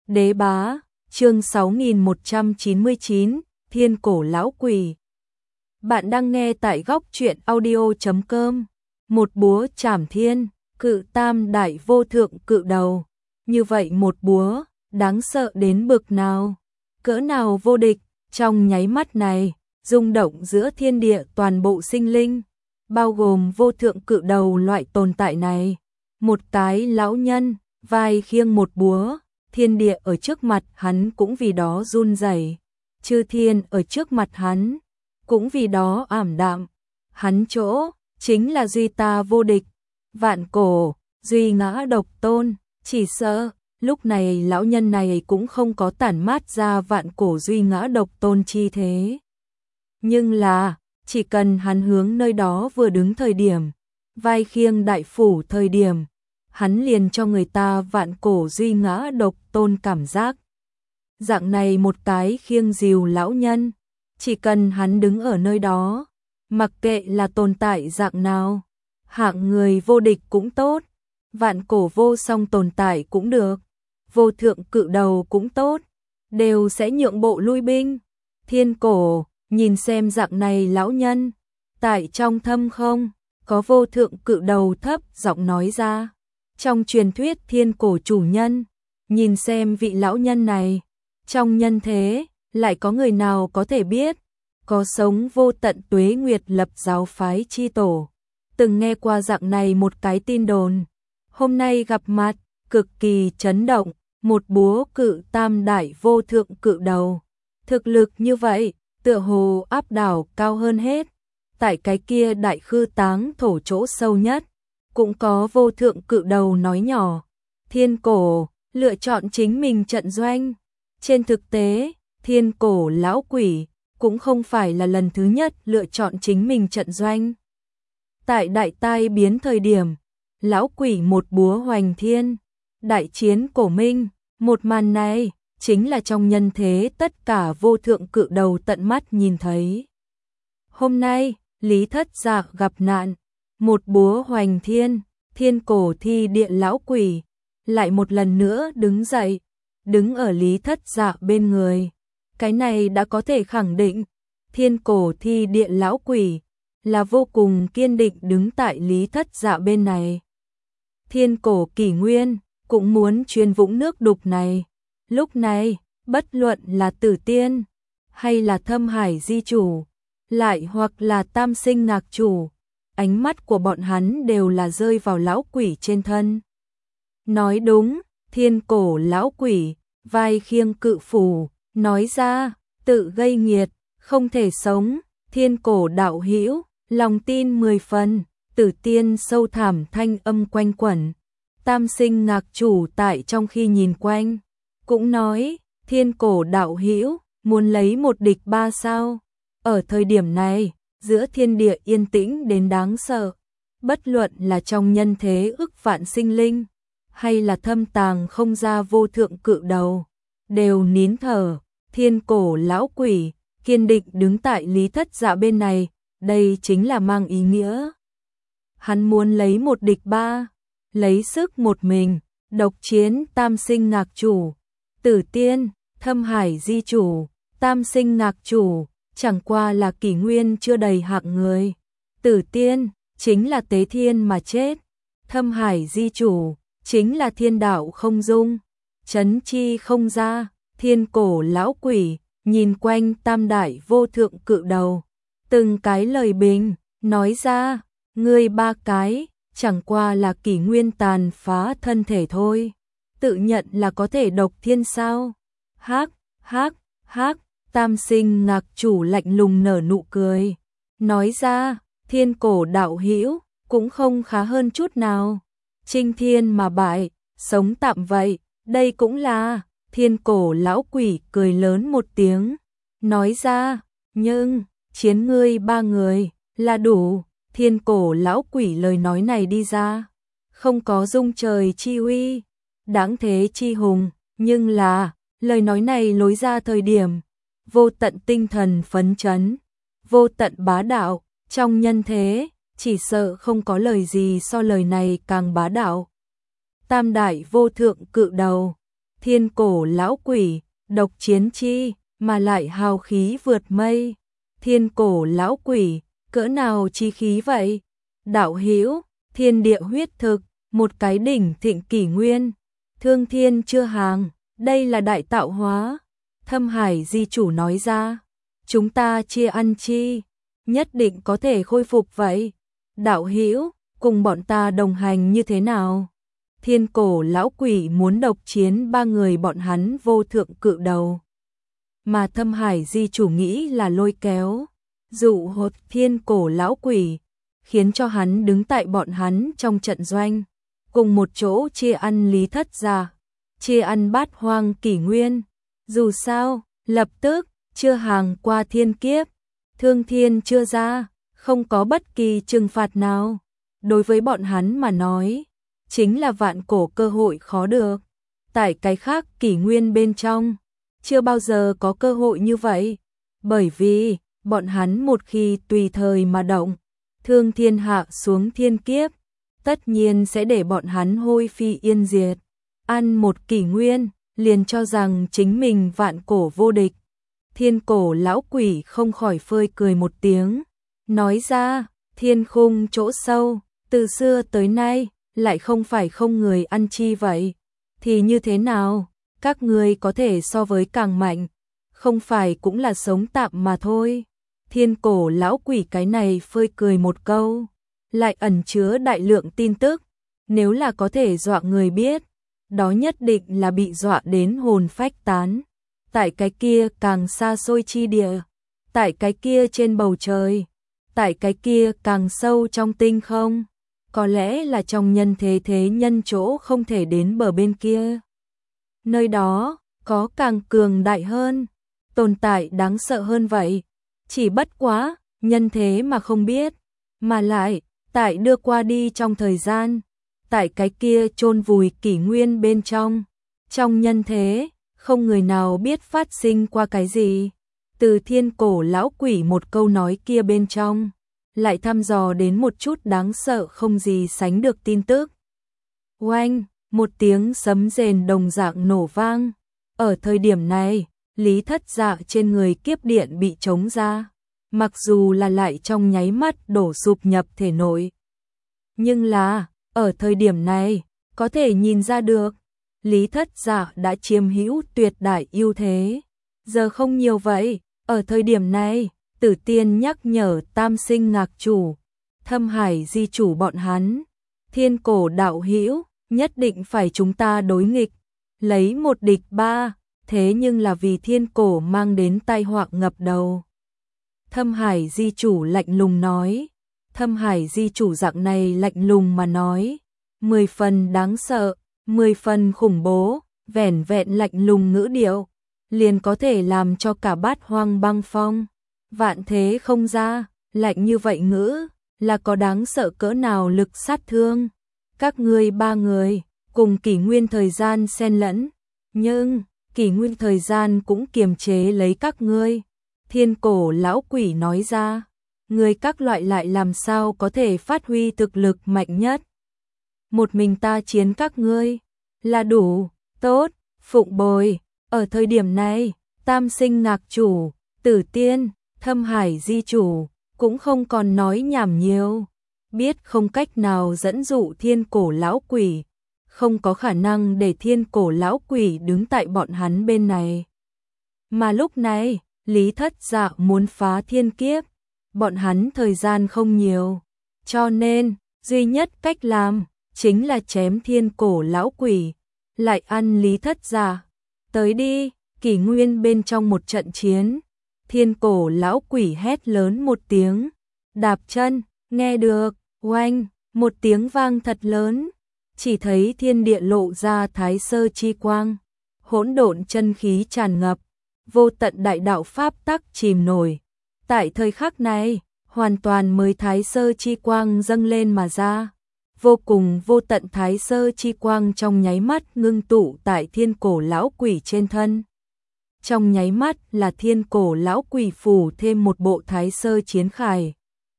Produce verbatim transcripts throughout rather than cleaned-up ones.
Đế bá, chương sáu nghìn một trăm chín mươi chín, Thiên cổ lão quỷ. Bạn đang nghe tại góc truyện audio chấm com. Một búa chảm thiên, cự tam đại vô thượng cự đầu. Như vậy một búa, đáng sợ đến bực nào? Cỡ nào vô địch, trong nháy mắt này, rung động giữa thiên địa toàn bộ sinh linh, bao gồm vô thượng cự đầu loại tồn tại này. Một cái lão nhân, vai khiêng một búa, thiên địa ở trước mặt hắn cũng vì đó run rẩy, chư thiên ở trước mặt hắn cũng vì đó ảm đạm. Hắn chỗ chính là duy ta vô địch, vạn cổ, duy ngã độc tôn. Chỉ sợ lúc này lão nhân này cũng không có tản mát ra vạn cổ duy ngã độc tôn chi thế. Nhưng là, chỉ cần hắn hướng nơi đó vừa đứng thời điểm, vai khiêng đại phủ thời điểm, hắn liền cho người ta vạn cổ duy ngã độc tôn cảm giác. Dạng này một cái khiêng dìu lão nhân, chỉ cần hắn đứng ở nơi đó, mặc kệ là tồn tại dạng nào, hạng người vô địch cũng tốt, vạn cổ vô song tồn tại cũng được, vô thượng cự đầu cũng tốt, đều sẽ nhượng bộ lui binh. Thiên cổ, nhìn xem dạng này lão nhân, tại trong thâm không, có vô thượng cự đầu thấp giọng nói ra. Trong truyền thuyết thiên cổ chủ nhân, nhìn xem vị lão nhân này, trong nhân thế, lại có người nào có thể biết, có sống vô tận tuế nguyệt lập giáo phái chi tổ. Từng nghe qua dạng này một cái tin đồn, hôm nay gặp mặt, cực kỳ chấn động, một búa cự tam đại vô thượng cự đầu. Thực lực như vậy, tựa hồ áp đảo cao hơn hết, tại cái kia đại khư táng thổ chỗ sâu nhất. Cũng có vô thượng cự đầu nói nhỏ, thiên cổ, lựa chọn chính mình trận doanh. Trên thực tế, thiên cổ lão quỷ, cũng không phải là lần thứ nhất lựa chọn chính mình trận doanh. Tại đại tai biến thời điểm, lão quỷ một búa hoành thiên, đại chiến cổ minh, một màn này, chính là trong nhân thế tất cả vô thượng cự đầu tận mắt nhìn thấy. Hôm nay, Lý Thất Dạ gặp nạn, một búa hoành thiên, thiên cổ thi địa lão quỷ, lại một lần nữa đứng dậy, đứng ở Lý Thất Dạ bên người. Cái này đã có thể khẳng định, thiên cổ thi địa lão quỷ, là vô cùng kiên định đứng tại Lý Thất Dạ bên này. Thiên cổ kỷ nguyên, cũng muốn chuyên vũng nước đục này. Lúc này, bất luận là Tử Tiên, hay là Thâm Hải Di Chủ, lại hoặc là Tam Sinh Ngạc Chủ, ánh mắt của bọn hắn đều là rơi vào lão quỷ trên thân. Nói đúng, thiên cổ lão quỷ, vai khiêng cự phủ, nói ra, tự gây nghiệt, không thể sống, thiên cổ đạo hữu, lòng tin mười phần, Tử Tiên sâu thẳm thanh âm quanh quẩn. Tam Sinh Ngạc Chủ tại trong khi nhìn quanh, cũng nói, thiên cổ đạo hữu, muốn lấy một địch ba sao. Ở thời điểm này, giữa thiên địa yên tĩnh đến đáng sợ, bất luận là trong nhân thế ức vạn sinh linh, hay là thâm tàng không ra vô thượng cự đầu, đều nín thở. Thiên cổ lão quỷ, kiên định đứng tại Lý Thất Dạ bên này, đây chính là mang ý nghĩa. Hắn muốn lấy một địch ba, lấy sức một mình, độc chiến Tam Sinh Ngạc Chủ, Tử Tiên, Thâm Hải Di Chủ, Tam Sinh Ngạc Chủ. Chẳng qua là kỷ nguyên chưa đầy hạng người. Tử Tiên, chính là tế thiên mà chết. Thâm Hải Di Chủ, chính là thiên đạo không dung. Chấn chi không ra, thiên cổ lão quỷ, nhìn quanh tam đại vô thượng cự đầu. Từng cái lời bình, nói ra, ngươi ba cái, chẳng qua là kỷ nguyên tàn phá thân thể thôi. Tự nhận là có thể độc thiên sao? Hác, hác, hác. Tam Sinh Ngạc Chủ lạnh lùng nở nụ cười, nói ra, thiên cổ đạo hữu cũng không khá hơn chút nào. Chinh thiên mà bại, sống tạm vậy, đây cũng là. Thiên cổ lão quỷ cười lớn một tiếng, nói ra, nhưng, chiến ngươi ba người, là đủ. Thiên cổ lão quỷ lời nói này đi ra, không có dung trời chi uy, đáng thế chi hùng, nhưng là, lời nói này lối ra thời điểm, vô tận tinh thần phấn chấn, vô tận bá đạo, trong nhân thế, chỉ sợ không có lời gì so lời này càng bá đạo. Tam đại vô thượng cự đầu, Thiên cổ lão quỷ, độc chiến chi, mà lại hào khí vượt mây. Thiên cổ lão quỷ, cỡ nào chi khí vậy? Đạo hữu, thiên địa huyết thực, một cái đỉnh thịnh kỷ nguyên. Thương thiên chưa hàng, đây là đại tạo hóa. Thâm Hải Di chủ nói ra, chúng ta chia ăn chi, nhất định có thể khôi phục vậy. Đạo hữu, cùng bọn ta đồng hành như thế nào? Thiên cổ lão quỷ muốn độc chiến ba người bọn hắn vô thượng cự đầu. Mà Thâm Hải Di chủ nghĩ là lôi kéo, dụ hột thiên cổ lão quỷ, khiến cho hắn đứng tại bọn hắn trong trận doanh, cùng một chỗ chia ăn Lý Thất gia, chia ăn Bát Hoang kỷ nguyên. Dù sao, lập tức, chưa hàng qua thiên kiếp, thương thiên chưa ra, không có bất kỳ trừng phạt nào. Đối với bọn hắn mà nói, chính là vạn cổ cơ hội khó được. Tại cái khác kỷ nguyên bên trong, chưa bao giờ có cơ hội như vậy. Bởi vì, bọn hắn một khi tùy thời mà động, thương thiên hạ xuống thiên kiếp, tất nhiên sẽ để bọn hắn hôi phi yên diệt. Ăn một kỷ nguyên, liền cho rằng chính mình vạn cổ vô địch. Thiên cổ lão quỷ không khỏi phơi cười một tiếng, nói ra, thiên khung chỗ sâu, từ xưa tới nay, lại không phải không người ăn chi vậy. Thì như thế nào, các ngươi có thể so với càng mạnh, không phải cũng là sống tạm mà thôi. Thiên cổ lão quỷ cái này phơi cười một câu, lại ẩn chứa đại lượng tin tức, nếu là có thể dọa người biết, đó nhất định là bị dọa đến hồn phách tán. Tại cái kia càng xa xôi chi địa, tại cái kia trên bầu trời, tại cái kia càng sâu trong tinh không, có lẽ là trong nhân thế thế nhân chỗ không thể đến bờ bên kia. Nơi đó, có càng cường đại hơn, tồn tại đáng sợ hơn vậy. Chỉ bất quá, nhân thế mà không biết, mà lại, tại đưa qua đi trong thời gian, tại cái kia chôn vùi kỷ nguyên bên trong, trong nhân thế, không người nào biết phát sinh qua cái gì. Từ thiên cổ lão quỷ một câu nói kia bên trong, lại thăm dò đến một chút đáng sợ không gì sánh được tin tức. Oanh, một tiếng sấm rền đồng dạng nổ vang. Ở thời điểm này, Lý Thất Dạ trên người kiếp điện bị chống ra, mặc dù là lại trong nháy mắt đổ sụp nhập thể nội. Nhưng là, ở thời điểm này, có thể nhìn ra được, Lý Thất Dạ đã chiếm hữu tuyệt đại ưu thế. Giờ không nhiều vậy, ở thời điểm này, Tử Tiên nhắc nhở Tam Sinh Ngạc chủ, Thâm Hải Di chủ bọn hắn, thiên cổ đạo hữu, nhất định phải chúng ta đối nghịch, lấy một địch ba, thế nhưng là vì thiên cổ mang đến tai họa ngập đầu. Thâm Hải Di chủ lạnh lùng nói, Thâm Hải Di chủ dạng này lạnh lùng mà nói, mười phần đáng sợ, mười phần khủng bố, vẻn vẹn lạnh lùng ngữ điệu, liền có thể làm cho cả Bát Hoang băng phong. Vạn thế không ra, lạnh như vậy ngữ, là có đáng sợ cỡ nào lực sát thương. Các ngươi ba người, cùng kỷ nguyên thời gian xen lẫn, nhưng, kỷ nguyên thời gian cũng kiềm chế lấy các ngươi. Thiên cổ lão quỷ nói ra, ngươi các loại lại làm sao có thể phát huy thực lực mạnh nhất. Một mình ta chiến các ngươi, là đủ, tốt, phụng bồi. Ở thời điểm này, Tam Sinh Ngạc chủ, Tử Tiên, Thâm Hải Di chủ, cũng không còn nói nhảm nhiều. Biết không cách nào dẫn dụ thiên cổ lão quỷ, không có khả năng để thiên cổ lão quỷ đứng tại bọn hắn bên này. Mà lúc này, Lý Thất Dạ muốn phá thiên kiếp, bọn hắn thời gian không nhiều, cho nên, duy nhất cách làm, chính là chém thiên cổ lão quỷ, lại ăn Lý Thất Dạ. Tới đi, kỷ nguyên bên trong một trận chiến, thiên cổ lão quỷ hét lớn một tiếng, đạp chân, nghe được, oanh, một tiếng vang thật lớn, chỉ thấy thiên địa lộ ra thái sơ chi quang, hỗn độn chân khí tràn ngập, vô tận đại đạo pháp tắc chìm nổi. Tại thời khắc này, hoàn toàn mới thái sơ chi quang dâng lên mà ra, vô cùng vô tận thái sơ chi quang trong nháy mắt ngưng tụ tại thiên cổ lão quỷ trên thân. Trong nháy mắt là thiên cổ lão quỷ phủ thêm một bộ thái sơ chiến khải.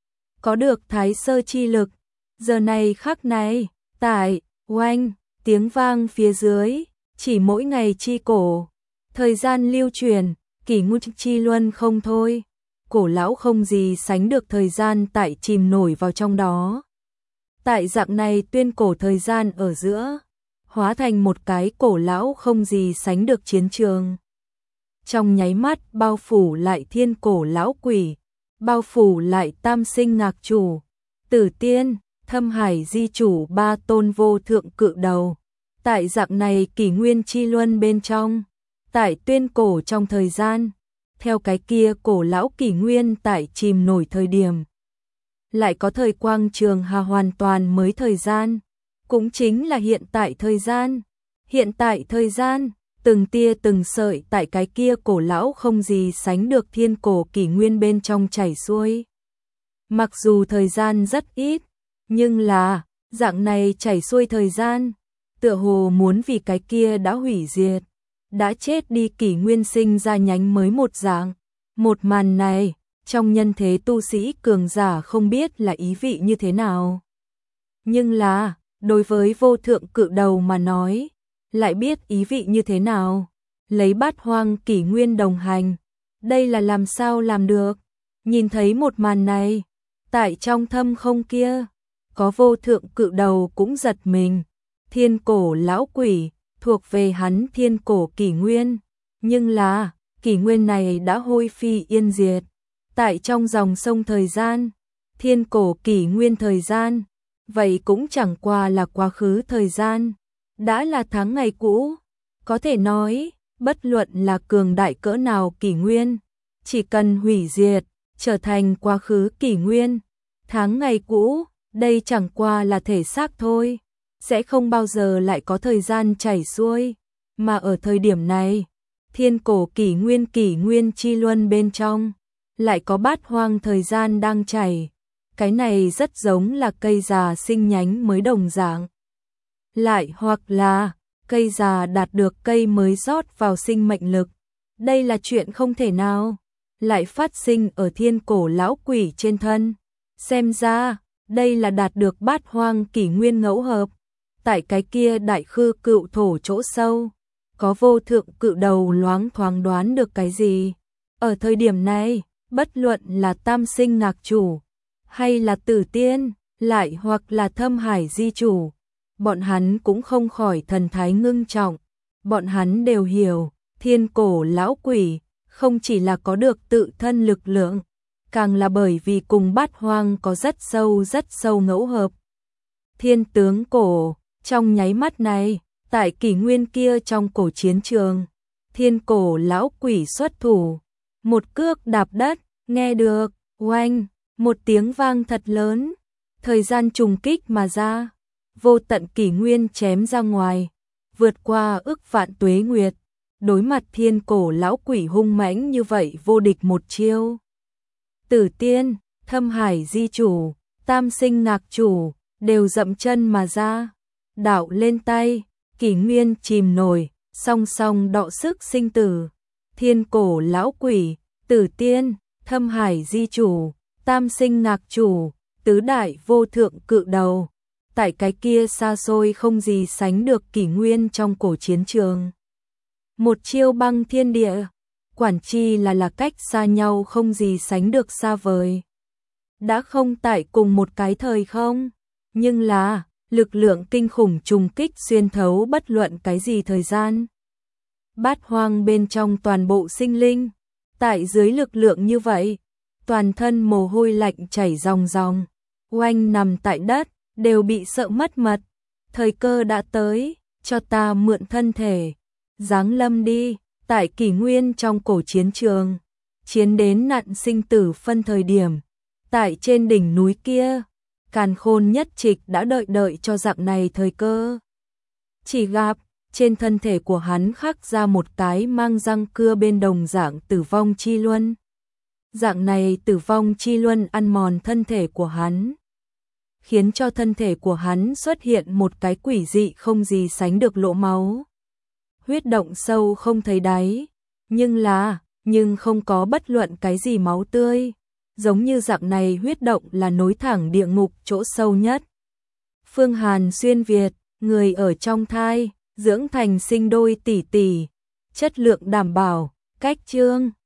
Có được thái sơ chi lực, giờ này khắc này, tại, oanh, tiếng vang phía dưới, Chỉ mỗi ngày chi cổ, thời gian lưu truyền, kỷ nguyên chi luân không thôi. Cổ lão không gì sánh được thời gian tại chìm nổi vào trong đó. Tại dạng này tuyên cổ thời gian ở giữa, hóa thành một cái cổ lão không gì sánh được chiến trường. Trong nháy mắt bao phủ lại thiên cổ lão quỷ, bao phủ lại tam sinh ngạc chủ, tử tiên, thâm hải di chủ ba tôn vô thượng cự đầu. Tại dạng này kỷ nguyên chi luân bên trong, tại tuyên cổ trong thời gian, theo cái kia cổ lão kỷ nguyên tại chìm nổi thời điểm. Lại có thời quang trường hà hoàn toàn mới thời gian, cũng chính là hiện tại thời gian. Hiện tại thời gian, từng tia từng sợi tại cái kia cổ lão không gì sánh được thiên cổ kỷ nguyên bên trong chảy xuôi. Mặc dù thời gian rất ít, nhưng là, dạng này chảy xuôi thời gian, tựa hồ muốn vì cái kia đã hủy diệt, đã chết đi kỷ nguyên sinh ra nhánh mới một dạng. Một màn này, trong nhân thế tu sĩ cường giả không biết là ý vị như thế nào. Nhưng là, đối với vô thượng cự đầu mà nói, lại biết ý vị như thế nào. Lấy bát hoang kỷ nguyên đồng hành, đây là làm sao làm được. Nhìn thấy một màn này, tại trong thâm không kia, có vô thượng cự đầu cũng giật mình. Thiên cổ lão quỷ, thuộc về hắn thiên cổ kỷ nguyên. Nhưng là, kỷ nguyên này đã hôi phi yên diệt. Tại trong dòng sông thời gian, thiên cổ kỷ nguyên thời gian, vậy cũng chẳng qua là quá khứ thời gian, đã là tháng ngày cũ. Có thể nói, bất luận là cường đại cỡ nào kỷ nguyên, chỉ cần hủy diệt, trở thành quá khứ kỷ nguyên, tháng ngày cũ, đây chẳng qua là thể xác thôi, sẽ không bao giờ lại có thời gian chảy xuôi. Mà ở thời điểm này, thiên cổ kỷ nguyên kỷ nguyên chi luân bên trong, lại có bát hoang thời gian đang chảy. Cái này rất giống là cây già sinh nhánh mới đồng dạng. Lại hoặc là, cây già đạt được cây mới rót vào sinh mệnh lực. Đây là chuyện không thể nào lại phát sinh ở thiên cổ lão quỷ trên thân. Xem ra, đây là đạt được bát hoang kỷ nguyên ngẫu hợp. Tại cái kia đại khư cựu thổ chỗ sâu, có vô thượng cự đầu loáng thoáng đoán được cái gì. Ở thời điểm này, bất luận là tam sinh ngạc chủ, hay là tử tiên, lại hoặc là thâm hải di chủ, bọn hắn cũng không khỏi thần thái ngưng trọng. Bọn hắn đều hiểu, thiên cổ lão quỷ, không chỉ là có được tự thân lực lượng, càng là bởi vì cùng bát hoang có rất sâu rất sâu ngẫu hợp. Thiên tướng cổ, trong nháy mắt này, tại kỷ nguyên kia trong cổ chiến trường, thiên cổ lão quỷ xuất thủ, một cước đạp đất, nghe được, oanh, một tiếng vang thật lớn, thời gian trùng kích mà ra, vô tận kỷ nguyên chém ra ngoài, vượt qua ức vạn tuế nguyệt, đối mặt thiên cổ lão quỷ hung mãnh như vậy vô địch một chiêu. Tử tiên, thâm hải di chủ, tam sinh ngạc chủ, đều dậm chân mà ra, đạo lên tay, kỷ nguyên chìm nổi, song song đọ sức sinh tử. Thiên cổ lão quỷ, tử tiên, thâm hải di chủ, tam sinh ngạc chủ, tứ đại vô thượng cự đầu. Tại cái kia xa xôi không gì sánh được kỷ nguyên trong cổ chiến trường. Một chiêu băng thiên địa, quản chi là là cách xa nhau không gì sánh được xa vời. Đã không tại cùng một cái thời không, nhưng là lực lượng kinh khủng trùng kích xuyên thấu bất luận cái gì thời gian. Bát hoang bên trong toàn bộ sinh linh, tại dưới lực lượng như vậy, toàn thân mồ hôi lạnh chảy ròng ròng, oanh nằm tại đất, đều bị sợ mất mật. Thời cơ đã tới, cho ta mượn thân thể, giáng lâm đi. Tại kỷ nguyên trong cổ chiến trường, chiến đến nạn sinh tử phân thời điểm, tại trên đỉnh núi kia, càn khôn nhất trịch đã đợi đợi cho dạng này thời cơ. Chỉ gặp, trên thân thể của hắn khắc ra một cái mang răng cưa bên đồng dạng tử vong chi luân. Dạng này tử vong chi luân ăn mòn thân thể của hắn, khiến cho thân thể của hắn xuất hiện một cái quỷ dị không gì sánh được lỗ máu. Huyết động sâu không thấy đáy, nhưng là, nhưng không có bất luận cái gì máu tươi, giống như dạng này huyết động là nối thẳng địa ngục chỗ sâu nhất. Phương Hàn xuyên Việt, người ở trong thai, dưỡng thành sinh đôi tỷ tỷ, chất lượng đảm bảo, cách chương